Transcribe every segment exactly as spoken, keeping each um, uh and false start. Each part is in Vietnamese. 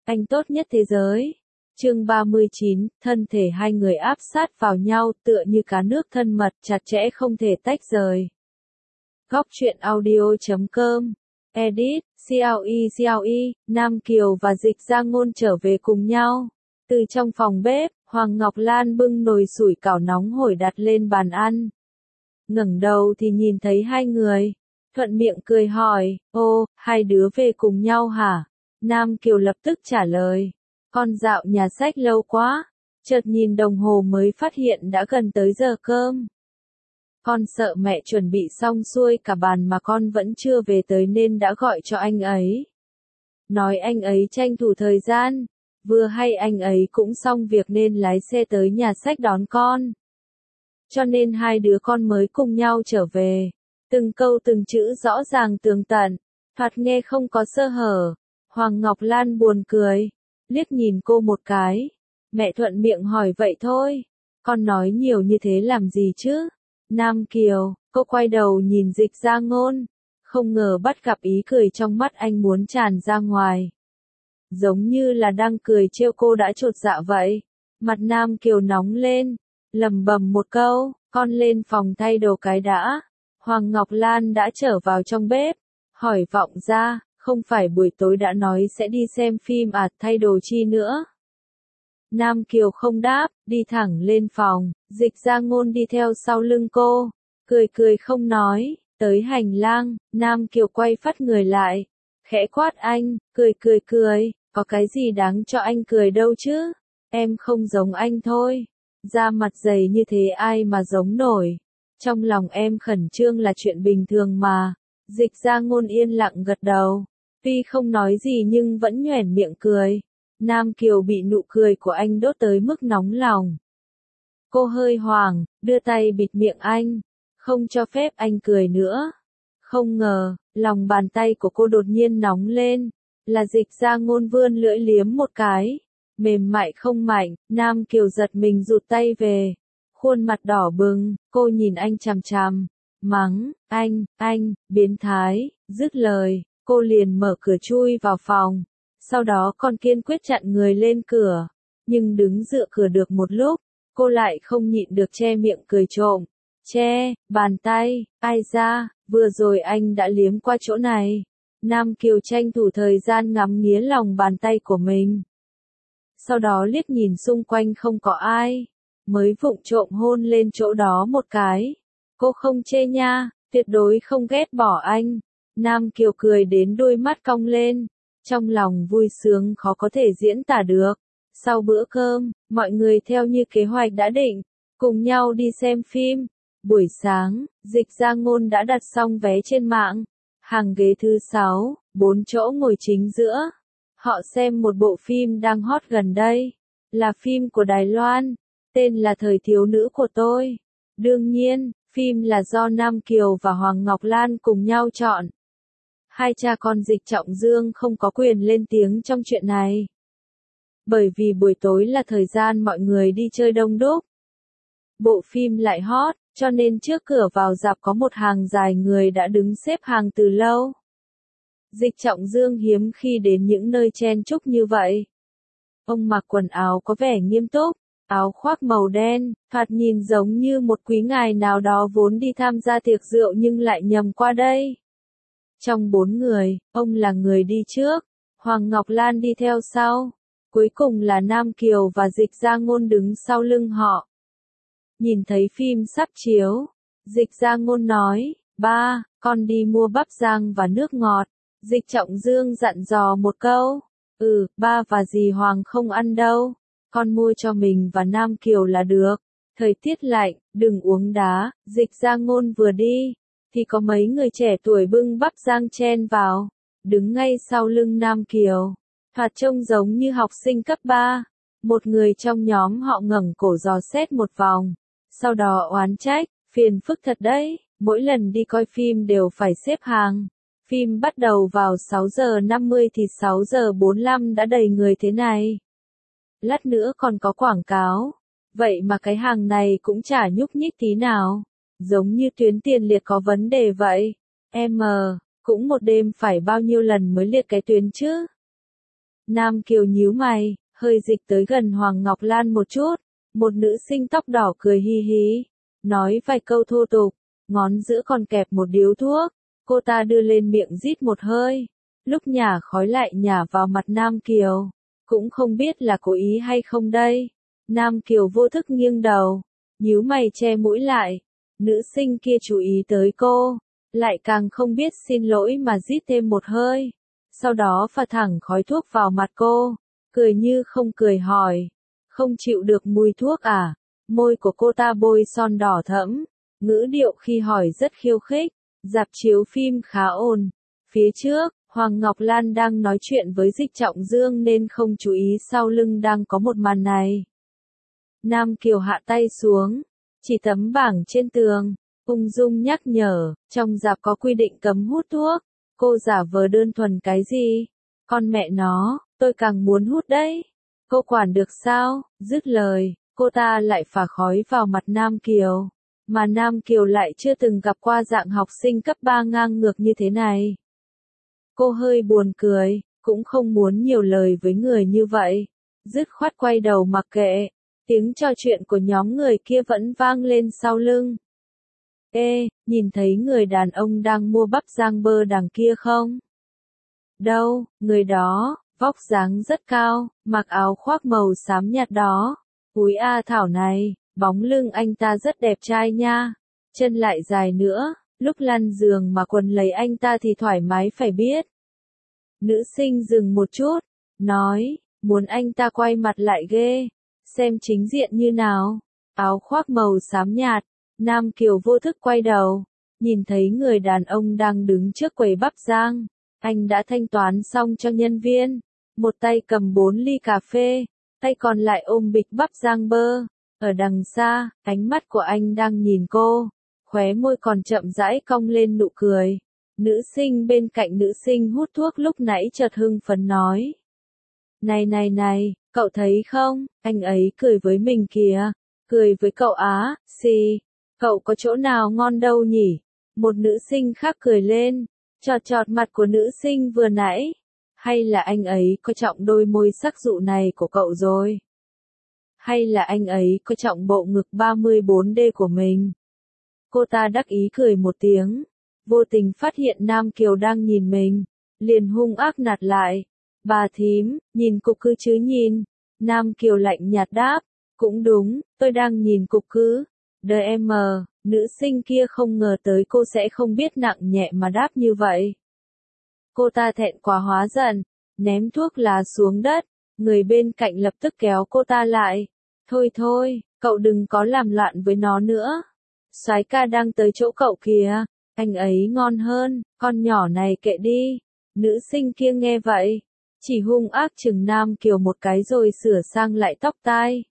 Anh tốt nhất thế giới. Chương ba mươi chín, thân thể hai người áp sát vào nhau tựa như cá nước thân mật chặt chẽ không thể tách rời. Góc truyện audio chấm com. Edit, xê lờ e xê lờ e, Nam Kiều và Dịch Gia Ngôn trở về cùng nhau. Từ trong phòng bếp, Hoàng Ngọc Lan bưng nồi sủi cảo nóng hổi đặt lên bàn ăn. Ngẩng đầu thì nhìn thấy hai người. Thuận miệng cười hỏi, ô, hai đứa về cùng nhau hả? Nam Kiều lập tức trả lời, con dạo nhà sách lâu quá, chợt nhìn đồng hồ mới phát hiện đã gần tới giờ cơm. Con sợ mẹ chuẩn bị xong xuôi cả bàn mà con vẫn chưa về tới nên đã gọi cho anh ấy. Nói anh ấy tranh thủ thời gian, vừa hay anh ấy cũng xong việc nên lái xe tới nhà sách đón con. Cho nên hai đứa con mới cùng nhau trở về. Từng câu từng chữ rõ ràng tường tận, thoạt nghe không có sơ hở. Hoàng Ngọc Lan buồn cười, liếc nhìn cô một cái. Mẹ thuận miệng hỏi vậy thôi, con nói nhiều như thế làm gì chứ? Nam Kiều, cô quay đầu nhìn Dịch Gia Ngôn, không ngờ bắt gặp ý cười trong mắt anh muốn tràn ra ngoài. Giống như là đang cười trêu cô đã chột dạ vậy. Mặt Nam Kiều nóng lên, lẩm bẩm một câu, con lên phòng thay đồ cái đã. Hoàng Ngọc Lan đã trở vào trong bếp, hỏi vọng ra, không phải buổi tối đã nói sẽ đi xem phim à, thay đồ chi nữa. Nam Kiều không đáp, đi thẳng lên phòng, Dịch Gia Ngôn đi theo sau lưng cô, cười cười không nói, tới hành lang, Nam Kiều quay phắt người lại, khẽ quát anh, cười cười cười, có cái gì đáng cho anh cười đâu chứ, em không giống anh thôi, da mặt dày như thế ai mà giống nổi. Trong lòng em khẩn trương là chuyện bình thường mà. Dịch Gia Ngôn yên lặng gật đầu. Tuy không nói gì nhưng vẫn nhoẻn miệng cười. Nam Kiều bị nụ cười của anh đốt tới mức nóng lòng. Cô hơi hoảng, đưa tay bịt miệng anh. Không cho phép anh cười nữa. Không ngờ, lòng bàn tay của cô đột nhiên nóng lên. Là Dịch Gia Ngôn vươn lưỡi liếm một cái. Mềm mại không mạnh, Nam Kiều giật mình rụt tay về. Khuôn mặt đỏ bừng, cô nhìn anh chằm chằm, mắng, anh, anh, biến thái, dứt lời, cô liền mở cửa chui vào phòng, sau đó còn kiên quyết chặn người lên cửa, nhưng đứng dựa cửa được một lúc, cô lại không nhịn được che miệng cười trộm, che, bàn tay, ai ra, vừa rồi anh đã liếm qua chỗ này, Nam Kiều tranh thủ thời gian ngắm nghía lòng bàn tay của mình, sau đó liếc nhìn xung quanh không có ai. Mới vụng trộm hôn lên chỗ đó một cái. Cô không chê nha, tuyệt đối không ghét bỏ anh. Nam Kiều cười đến đôi mắt cong lên, trong lòng vui sướng khó có thể diễn tả được. Sau bữa cơm, mọi người theo như kế hoạch đã định, cùng nhau đi xem phim. Buổi sáng, Dịch Gia Ngôn đã đặt xong vé trên mạng. Hàng ghế thứ sáu, bốn chỗ ngồi chính giữa. Họ xem một bộ phim đang hot gần đây. Là phim của Đài Loan. Tên là Thời thiếu nữ của tôi. Đương nhiên, phim là do Nam Kiều và Hoàng Ngọc Lan cùng nhau chọn. Hai cha con Dịch Trọng Dương không có quyền lên tiếng trong chuyện này. Bởi vì buổi tối là thời gian mọi người đi chơi đông đúc. Bộ phim lại hot, cho nên trước cửa vào rạp có một hàng dài người đã đứng xếp hàng từ lâu. Dịch Trọng Dương hiếm khi đến những nơi chen chúc như vậy. Ông mặc quần áo có vẻ nghiêm túc. Áo khoác màu đen, thoạt nhìn giống như một quý ngài nào đó vốn đi tham gia tiệc rượu nhưng lại nhầm qua đây. Trong bốn người, ông là người đi trước, Hoàng Ngọc Lan đi theo sau, cuối cùng là Nam Kiều và Dịch Gia Ngôn đứng sau lưng họ. Nhìn thấy phim sắp chiếu, Dịch Gia Ngôn nói, ba, con đi mua bắp rang và nước ngọt. Dịch Trọng Dương dặn dò một câu, ừ, ba và dì Hoàng không ăn đâu. Con mua cho mình và Nam Kiều là được. Thời tiết lạnh, đừng uống đá. Dịch Gia Ngôn vừa đi, thì có mấy người trẻ tuổi bưng bắp rang chen vào, đứng ngay sau lưng Nam Kiều. Thoạt trông giống như học sinh cấp ba. Một người trong nhóm họ ngẩng cổ dò xét một vòng, sau đó oán trách, phiền phức thật đấy, mỗi lần đi coi phim đều phải xếp hàng. Phim bắt đầu vào sáu giờ năm mươi thì sáu giờ bốn mươi lăm đã đầy người thế này. Lát nữa còn có quảng cáo. Vậy mà cái hàng này cũng chả nhúc nhích tí nào. Giống như tuyến tiền liệt có vấn đề vậy. Em, cũng một đêm phải bao nhiêu lần mới liệt cái tuyến chứ? Nam Kiều nhíu mày, hơi dịch tới gần Hoàng Ngọc Lan một chút. Một nữ sinh tóc đỏ cười hi hí, nói vài câu thô tục, ngón giữa còn kẹp một điếu thuốc. Cô ta đưa lên miệng rít một hơi, lúc nhả khói lại nhả vào mặt Nam Kiều. Cũng không biết là cố ý hay không đây. Nam Kiều vô thức nghiêng đầu, nhíu mày che mũi lại. Nữ sinh kia chú ý tới cô, lại càng không biết xin lỗi mà rít thêm một hơi. Sau đó phả thẳng khói thuốc vào mặt cô, cười như không cười hỏi. Không chịu được mùi thuốc à? Môi của cô ta bôi son đỏ thẫm, ngữ điệu khi hỏi rất khiêu khích. Rạp chiếu phim khá ồn. Phía trước, Hoàng Ngọc Lan đang nói chuyện với Dịch Trọng Dương nên không chú ý sau lưng đang có một màn này. Nam Kiều hạ tay xuống, chỉ tấm bảng trên tường, ung dung nhắc nhở, trong rạp có quy định cấm hút thuốc. Cô giả vờ đơn thuần cái gì? Con mẹ nó, tôi càng muốn hút đấy. Cô quản được sao? Dứt lời, cô ta lại phả khói vào mặt Nam Kiều. Mà Nam Kiều lại chưa từng gặp qua dạng học sinh cấp ba ngang ngược như thế này. Cô hơi buồn cười, cũng không muốn nhiều lời với người như vậy. Dứt khoát quay đầu mặc kệ, tiếng trò chuyện của nhóm người kia vẫn vang lên sau lưng. Ê, nhìn thấy người đàn ông đang mua bắp rang bơ đằng kia không? Đâu, người đó, vóc dáng rất cao, mặc áo khoác màu xám nhạt đó. Úi a thảo này, bóng lưng anh ta rất đẹp trai nha. Chân lại dài nữa, lúc lăn giường mà quần lấy anh ta thì thoải mái phải biết. Nữ sinh dừng một chút, nói, muốn anh ta quay mặt lại ghê, xem chính diện như nào. Áo khoác màu xám nhạt, Nam Kiều vô thức quay đầu, nhìn thấy người đàn ông đang đứng trước quầy bắp rang. Anh đã thanh toán xong cho nhân viên, một tay cầm bốn ly cà phê, tay còn lại ôm bịch bắp rang bơ. Ở đằng xa, ánh mắt của anh đang nhìn cô, khóe môi còn chậm rãi cong lên nụ cười. Nữ sinh bên cạnh nữ sinh hút thuốc lúc nãy chợt hưng phấn nói. Này này này, cậu thấy không, anh ấy cười với mình kìa, cười với cậu á, xì, cậu có chỗ nào ngon đâu nhỉ? Một nữ sinh khác cười lên, chọt chọt mặt của nữ sinh vừa nãy. Hay là anh ấy coi trọng đôi môi sắc dụ này của cậu rồi? Hay là anh ấy coi trọng bộ ngực ba mươi bốn D của mình? Cô ta đắc ý cười một tiếng, vô tình phát hiện Nam Kiều đang nhìn mình, liền hung ác nạt lại. Bà thím, nhìn cục cứ chứ nhìn. Nam Kiều lạnh nhạt đáp, cũng đúng, tôi đang nhìn cục cứ. Đờ em, nữ sinh kia không ngờ tới cô sẽ không biết nặng nhẹ mà đáp như vậy. Cô ta thẹn quá hóa giận, ném thuốc lá xuống đất, người bên cạnh lập tức kéo cô ta lại. Thôi thôi, cậu đừng có làm loạn với nó nữa. Soái ca đang tới chỗ cậu kìa, anh ấy ngon hơn, con nhỏ này kệ đi. Nữ sinh kia nghe vậy, chỉ hung ác chừng Nam Kiều một cái rồi sửa sang lại tóc tai.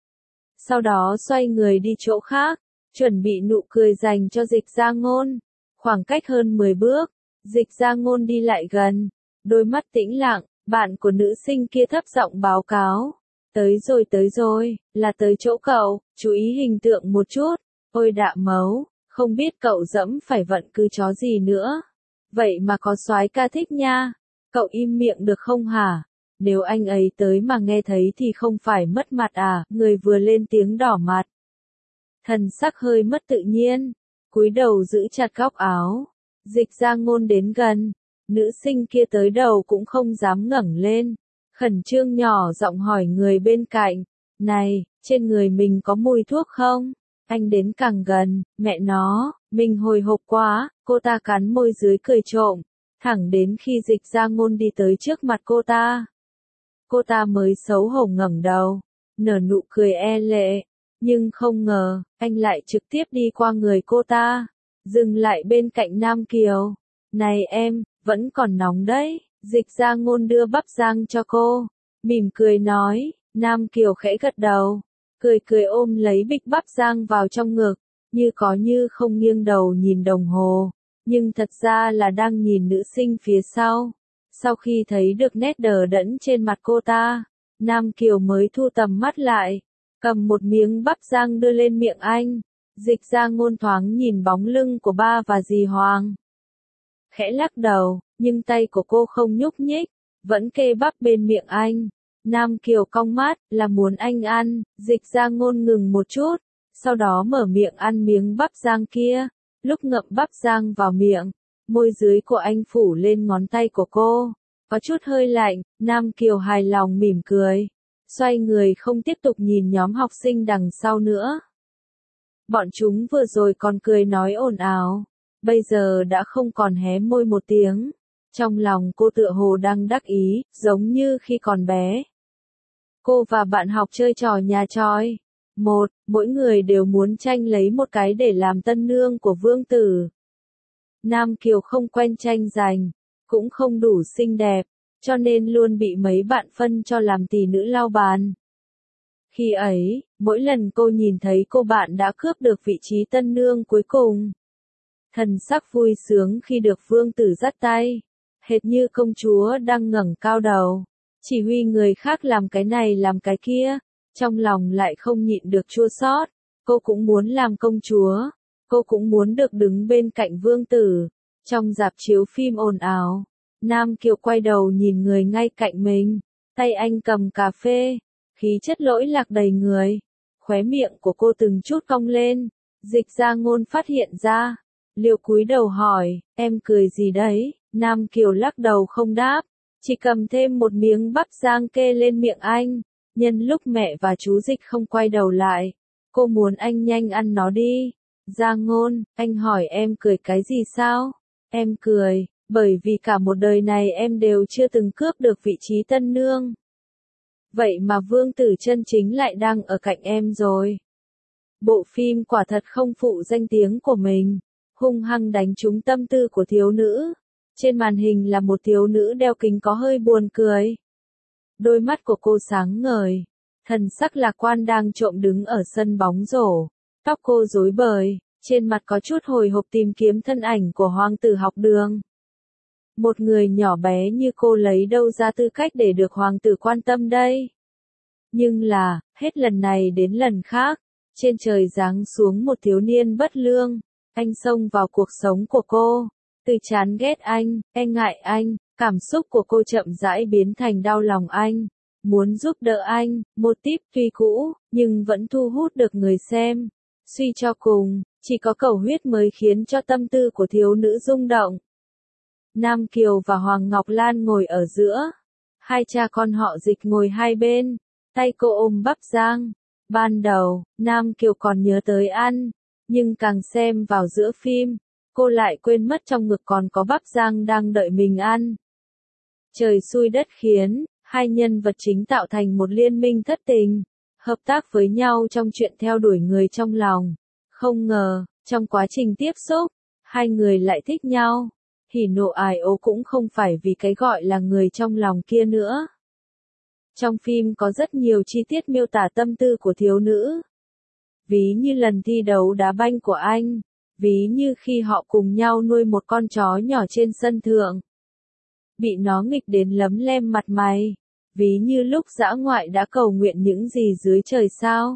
Sau đó xoay người đi chỗ khác, chuẩn bị nụ cười dành cho Dịch Gia Ngôn. Khoảng cách hơn mười bước, Dịch Gia Ngôn đi lại gần, đôi mắt tĩnh lặng, bạn của nữ sinh kia thấp giọng báo cáo. Tới rồi tới rồi, là tới chỗ cậu, chú ý hình tượng một chút. Ôi đạ mấu, không biết cậu dẫm phải vận cứ chó gì nữa. Vậy mà có soái ca thích nha. Cậu im miệng được không hả? Nếu anh ấy tới mà nghe thấy thì không phải mất mặt à? Người vừa lên tiếng đỏ mặt. Thần sắc hơi mất tự nhiên, cúi đầu giữ chặt góc áo. Dịch Gia Ngôn đến gần, nữ sinh kia tới đầu cũng không dám ngẩng lên. Khẩn trương nhỏ giọng hỏi người bên cạnh, này, trên người mình có mùi thuốc không? Anh đến càng gần, mẹ nó, mình hồi hộp quá, cô ta cắn môi dưới cười trộm, thẳng đến khi Dịch Gia Ngôn đi tới trước mặt cô ta. Cô ta mới xấu hổ ngẩng đầu, nở nụ cười e lệ, nhưng không ngờ, anh lại trực tiếp đi qua người cô ta, dừng lại bên cạnh Nam Kiều. Này em, vẫn còn nóng đấy. Dịch Gia Ngôn đưa bắp rang cho cô, mỉm cười nói. Nam Kiều khẽ gật đầu, cười cười ôm lấy bịch bắp rang vào trong ngực, như có như không nghiêng đầu nhìn đồng hồ, nhưng thật ra là đang nhìn nữ sinh phía sau. Sau khi thấy được nét đờ đẫn trên mặt cô ta, Nam Kiều mới thu tầm mắt lại, cầm một miếng bắp rang đưa lên miệng anh. Dịch Gia Ngôn thoáng nhìn bóng lưng của ba và dì Hoàng, khẽ lắc đầu, nhưng tay của cô không nhúc nhích. vẫn kê bắp bên miệng anh. Nam Kiều cong mắt, là muốn anh ăn, Dịch ra ngôn ngừng một chút, sau đó mở miệng ăn miếng bắp rang kia. Lúc ngậm bắp rang vào miệng, môi dưới của anh phủ lên ngón tay của cô, có chút hơi lạnh. Nam Kiều hài lòng mỉm cười, xoay người không tiếp tục nhìn nhóm học sinh đằng sau nữa. Bọn chúng vừa rồi còn cười nói ồn ào, bây giờ đã không còn hé môi một tiếng. Trong lòng cô tựa hồ đang đắc ý, giống như khi còn bé. Cô và bạn học chơi trò nhà tròi. Một, mỗi người đều muốn tranh lấy một cái để làm tân nương của vương tử. Nam Kiều không quen tranh giành, cũng không đủ xinh đẹp, cho nên luôn bị mấy bạn phân cho làm tỷ nữ lau bàn. Khi ấy, mỗi lần cô nhìn thấy cô bạn đã cướp được vị trí tân nương cuối cùng, thần sắc vui sướng khi được vương tử dắt tay, hệt như công chúa đang ngẩng cao đầu, chỉ huy người khác làm cái này làm cái kia, trong lòng lại không nhịn được chua xót. Cô cũng muốn làm công chúa, cô cũng muốn được đứng bên cạnh vương tử. Trong rạp chiếu phim ồn ào, Nam Kiều quay đầu nhìn người ngay cạnh mình, tay anh cầm cà phê, khí chất lỗi lạc đầy người, khóe miệng của cô từng chút cong lên. Dịch ra ngôn phát hiện ra, liều cúi đầu hỏi, em cười gì đấy? Nam Kiều lắc đầu không đáp, chỉ cầm thêm một miếng bắp rang kê lên miệng anh. Nhân lúc mẹ và chú Dịch không quay đầu lại, cô muốn anh nhanh ăn nó đi. Ra ngôn, anh hỏi em cười cái gì sao? Em cười, bởi vì cả một đời này em đều chưa từng cướp được vị trí tân nương. Vậy mà vương tử chân chính lại đang ở cạnh em rồi. Bộ phim quả thật không phụ danh tiếng của mình, hung hăng đánh trúng tâm tư của thiếu nữ. Trên màn hình là một thiếu nữ đeo kính có hơi buồn cười. Đôi mắt của cô sáng ngời, thần sắc lạc quan đang trộm đứng ở sân bóng rổ. Tóc cô rối bời, trên mặt có chút hồi hộp tìm kiếm thân ảnh của hoàng tử học đường. Một người nhỏ bé như cô lấy đâu ra tư cách để được hoàng tử quan tâm đây? Nhưng là, hết lần này đến lần khác, trên trời giáng xuống một thiếu niên bất lương, anh xông vào cuộc sống của cô. Từ chán ghét anh, e ngại anh, cảm xúc của cô chậm rãi biến thành đau lòng anh, muốn giúp đỡ anh. Một típ tuy cũ, nhưng vẫn thu hút được người xem. Suy cho cùng, chỉ có cầu huyết mới khiến cho tâm tư của thiếu nữ rung động. Nam Kiều và Hoàng Ngọc Lan ngồi ở giữa, hai cha con họ Dịch ngồi hai bên, tay cô ôm bắp rang. Ban đầu, Nam Kiều còn nhớ tới ăn, nhưng càng xem vào giữa phim, cô lại quên mất trong ngực còn có bắp rang đang đợi mình ăn. Trời xui đất khiến, hai nhân vật chính tạo thành một liên minh thất tình, hợp tác với nhau trong chuyện theo đuổi người trong lòng. Không ngờ, trong quá trình tiếp xúc, hai người lại thích nhau. Hỉ nộ ái ố cũng không phải vì cái gọi là người trong lòng kia nữa. Trong phim có rất nhiều chi tiết miêu tả tâm tư của thiếu nữ. Ví như lần thi đấu đá banh của anh, ví như khi họ cùng nhau nuôi một con chó nhỏ trên sân thượng, bị nó nghịch đến lấm lem mặt mày, ví như lúc dã ngoại đã cầu nguyện những gì dưới trời sao.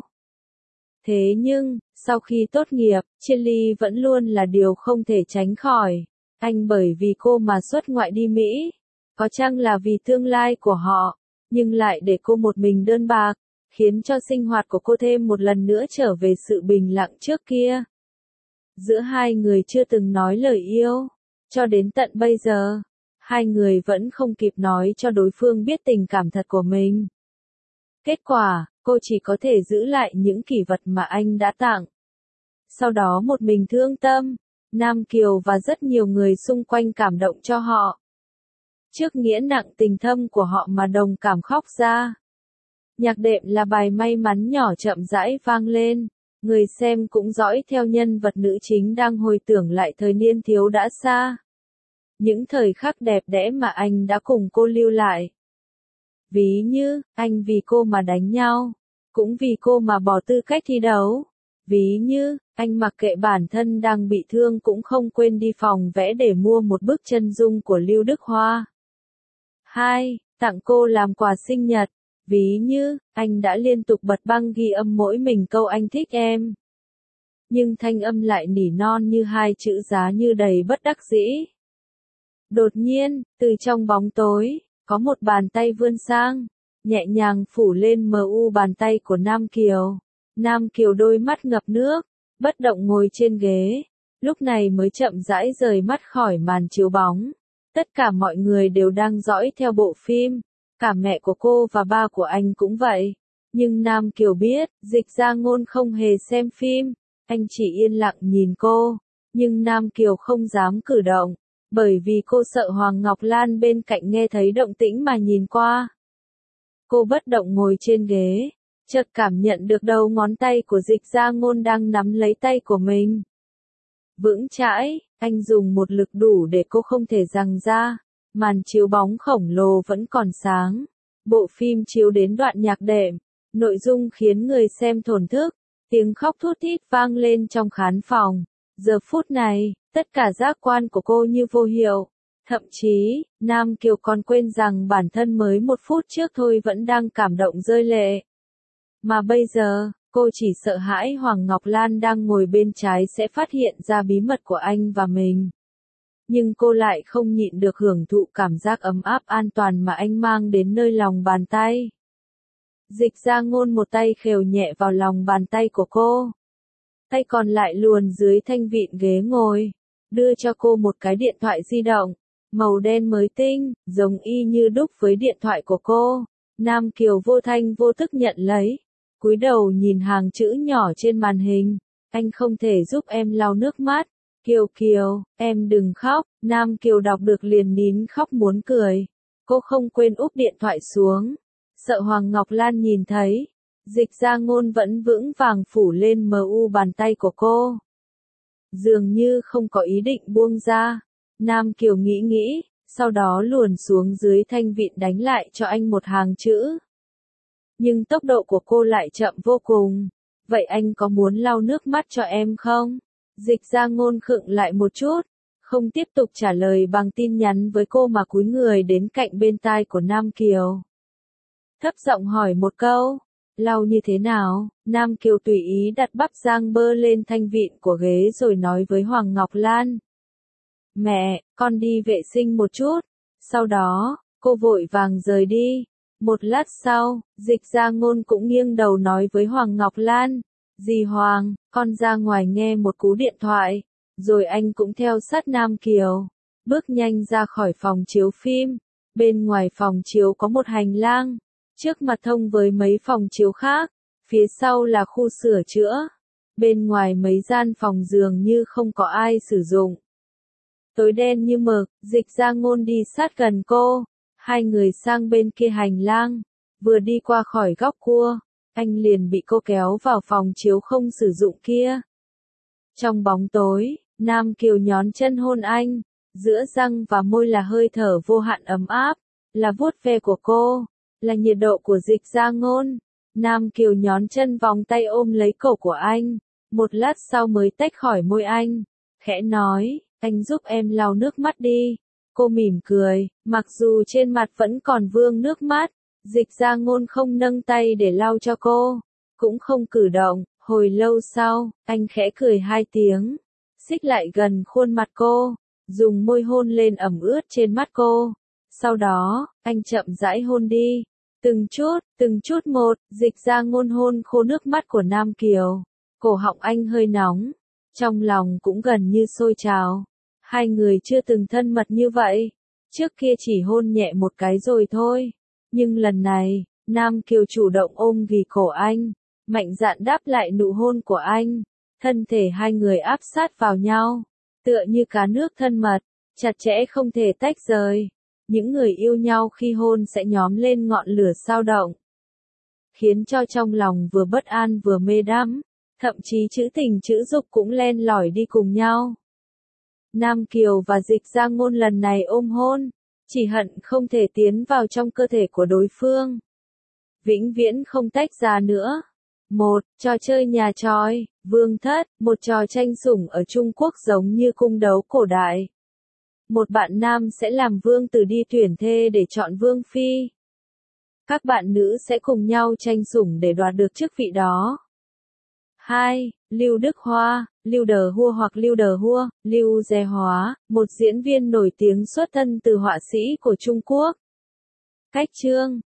Thế nhưng, sau khi tốt nghiệp, chia ly vẫn luôn là điều không thể tránh khỏi. Anh bởi vì cô mà xuất ngoại đi Mỹ, có chăng là vì tương lai của họ, nhưng lại để cô một mình đơn bạc, khiến cho sinh hoạt của cô thêm một lần nữa trở về sự bình lặng trước kia. Giữa hai người chưa từng nói lời yêu, cho đến tận bây giờ, hai người vẫn không kịp nói cho đối phương biết tình cảm thật của mình. Kết quả, cô chỉ có thể giữ lại những kỷ vật mà anh đã tặng. Sau đó một mình thương tâm, Nam Kiều và rất nhiều người xung quanh cảm động cho họ. Trước nghĩa nặng tình thâm của họ mà đồng cảm khóc ra. Nhạc đệm là bài may mắn nhỏ chậm rãi vang lên, người xem cũng dõi theo nhân vật nữ chính đang hồi tưởng lại thời niên thiếu đã xa. Những thời khắc đẹp đẽ mà anh đã cùng cô lưu lại. Ví như, anh vì cô mà đánh nhau, cũng vì cô mà bỏ tư cách thi đấu. Ví như, anh mặc kệ bản thân đang bị thương cũng không quên đi phòng vẽ để mua một bức chân dung của Lưu Đức Hoa. hai. Tặng cô làm quà sinh nhật. Ví như, anh đã liên tục bật băng ghi âm mỗi mình câu anh thích em. Nhưng thanh âm lại nỉ non như hai chữ giá như đầy bất đắc dĩ. Đột nhiên, từ trong bóng tối, Có một bàn tay vươn sang, nhẹ nhàng phủ lên mờ u bàn tay của Nam Kiều. Nam Kiều đôi mắt ngập nước, bất động ngồi trên ghế, lúc này mới chậm rãi rời mắt khỏi màn chiếu bóng. Tất cả mọi người đều đang dõi theo bộ phim, cả mẹ của cô và ba của anh cũng vậy. Nhưng Nam Kiều biết, Dịch Gia Ngôn không hề xem phim, anh chỉ yên lặng nhìn cô. Nhưng Nam Kiều không dám cử động, bởi vì cô sợ Hoàng Ngọc Lan bên cạnh nghe thấy động tĩnh mà nhìn qua. Cô bất động ngồi trên ghế, chợt cảm nhận được đầu ngón tay của Dịch Gia Ngôn đang nắm lấy tay của mình. Vững chãi, anh dùng một lực đủ để cô không thể giằng ra. Màn chiếu bóng khổng lồ vẫn còn sáng. Bộ phim chiếu đến đoạn nhạc đệm, nội dung khiến người xem thổn thức, tiếng khóc thút thít vang lên trong khán phòng. Giờ phút này, tất cả giác quan của cô như vô hiệu. Thậm chí, Nam Kiều còn quên rằng bản thân mới một phút trước thôi vẫn đang cảm động rơi lệ. Mà bây giờ, cô chỉ sợ hãi Hoàng Ngọc Lan đang ngồi bên trái sẽ phát hiện ra bí mật của anh và mình. Nhưng cô lại không nhịn được hưởng thụ cảm giác ấm áp an toàn mà anh mang đến nơi lòng bàn tay. Dịch Gia Ngôn một tay khều nhẹ vào lòng bàn tay của cô. Tay còn lại luồn dưới thanh vịn ghế ngồi, đưa cho cô một cái điện thoại di động, màu đen mới tinh, giống y như đúc với điện thoại của cô. Nam Kiều vô thanh vô tức nhận lấy, cúi đầu nhìn hàng chữ nhỏ trên màn hình. Anh không thể giúp em lau nước mắt. Kiều Kiều, em đừng khóc. Nam Kiều đọc được liền nín khóc muốn cười. Cô không quên úp điện thoại xuống, sợ Hoàng Ngọc Lan nhìn thấy. Dịch Gia Ngôn vẫn vững vàng phủ lên mờ u bàn tay của cô, dường như không có ý định buông ra. Nam Kiều nghĩ nghĩ, sau đó luồn xuống dưới thanh vịn đánh lại cho anh một hàng chữ. Nhưng tốc độ của cô lại chậm vô cùng. Vậy anh có muốn lau nước mắt cho em không? Dịch Gia Ngôn khựng lại một chút, không tiếp tục trả lời bằng tin nhắn với cô mà cúi người đến cạnh bên tai của Nam Kiều. Thấp giọng hỏi một câu, lau như thế nào? Nam Kiều tùy ý đặt bắp rang bơ lên thanh vịn của ghế rồi nói với Hoàng Ngọc Lan. Mẹ, con đi vệ sinh một chút. Sau đó, cô vội vàng rời đi. Một lát sau, Dịch Gia Ngôn cũng nghiêng đầu nói với Hoàng Ngọc Lan. Dì Hoàng, con ra ngoài nghe một cú điện thoại. Rồi anh cũng theo sát Nam Kiều, bước nhanh ra khỏi phòng chiếu phim. Bên ngoài phòng chiếu có một hành lang, trước mặt thông với mấy phòng chiếu khác, phía sau là khu sửa chữa. Bên ngoài mấy gian phòng dường như không có ai sử dụng. Tối đen như mực, Dịch Gia Ngôn đi sát gần cô. Hai người sang bên kia hành lang, vừa đi qua khỏi góc cua, anh liền bị cô kéo vào phòng chiếu không sử dụng kia. Trong bóng tối, Nam Kiều nhón chân hôn anh, giữa răng và môi là hơi thở vô hạn ấm áp, là vuốt ve của cô, là nhiệt độ của Dịch Gia Ngôn. Nam Kiều nhón chân vòng tay ôm lấy cổ của anh, một lát sau mới tách khỏi môi anh, khẽ nói, anh giúp em lau nước mắt đi. Cô mỉm cười, mặc dù trên mặt vẫn còn vương nước mắt. Dịch Gia Ngôn không nâng tay để lau cho cô, cũng không cử động. Hồi lâu sau, anh khẽ cười hai tiếng, xích lại gần khuôn mặt cô, dùng môi hôn lên ẩm ướt trên mắt cô. Sau đó, anh chậm rãi hôn đi, từng chút, từng chút một. Dịch Gia Ngôn hôn khô nước mắt của Nam Kiều, cổ họng anh hơi nóng, trong lòng cũng gần như sôi trào. Hai người chưa từng thân mật như vậy, trước kia chỉ hôn nhẹ một cái rồi thôi. Nhưng lần này, Nam Kiều chủ động ôm ghì cổ anh, mạnh dạn đáp lại nụ hôn của anh. Thân thể hai người áp sát vào nhau, tựa như cá nước thân mật, chặt chẽ không thể tách rời. Những người yêu nhau khi hôn sẽ nhóm lên ngọn lửa sao động, khiến cho trong lòng vừa bất an vừa mê đắm, thậm chí chữ tình chữ dục cũng len lỏi đi cùng nhau. Nam Kiều và Dịch Gia Ngôn lần này ôm hôn, chỉ hận không thể tiến vào trong cơ thể của đối phương, vĩnh viễn không tách ra nữa. Một, trò chơi nhà tròi, vương thất, một trò tranh sủng ở Trung Quốc giống như cung đấu cổ đại. Một bạn nam sẽ làm vương tử đi tuyển thê để chọn vương phi. Các bạn nữ sẽ cùng nhau tranh sủng để đoạt được chức vị đó. Hai, Lưu Đức Hoa, Lưu Đờ Hua hoặc Lưu Đờ Hua, Lưu Gia Hóa, một diễn viên nổi tiếng xuất thân từ họa sĩ của Trung Quốc. Khách chương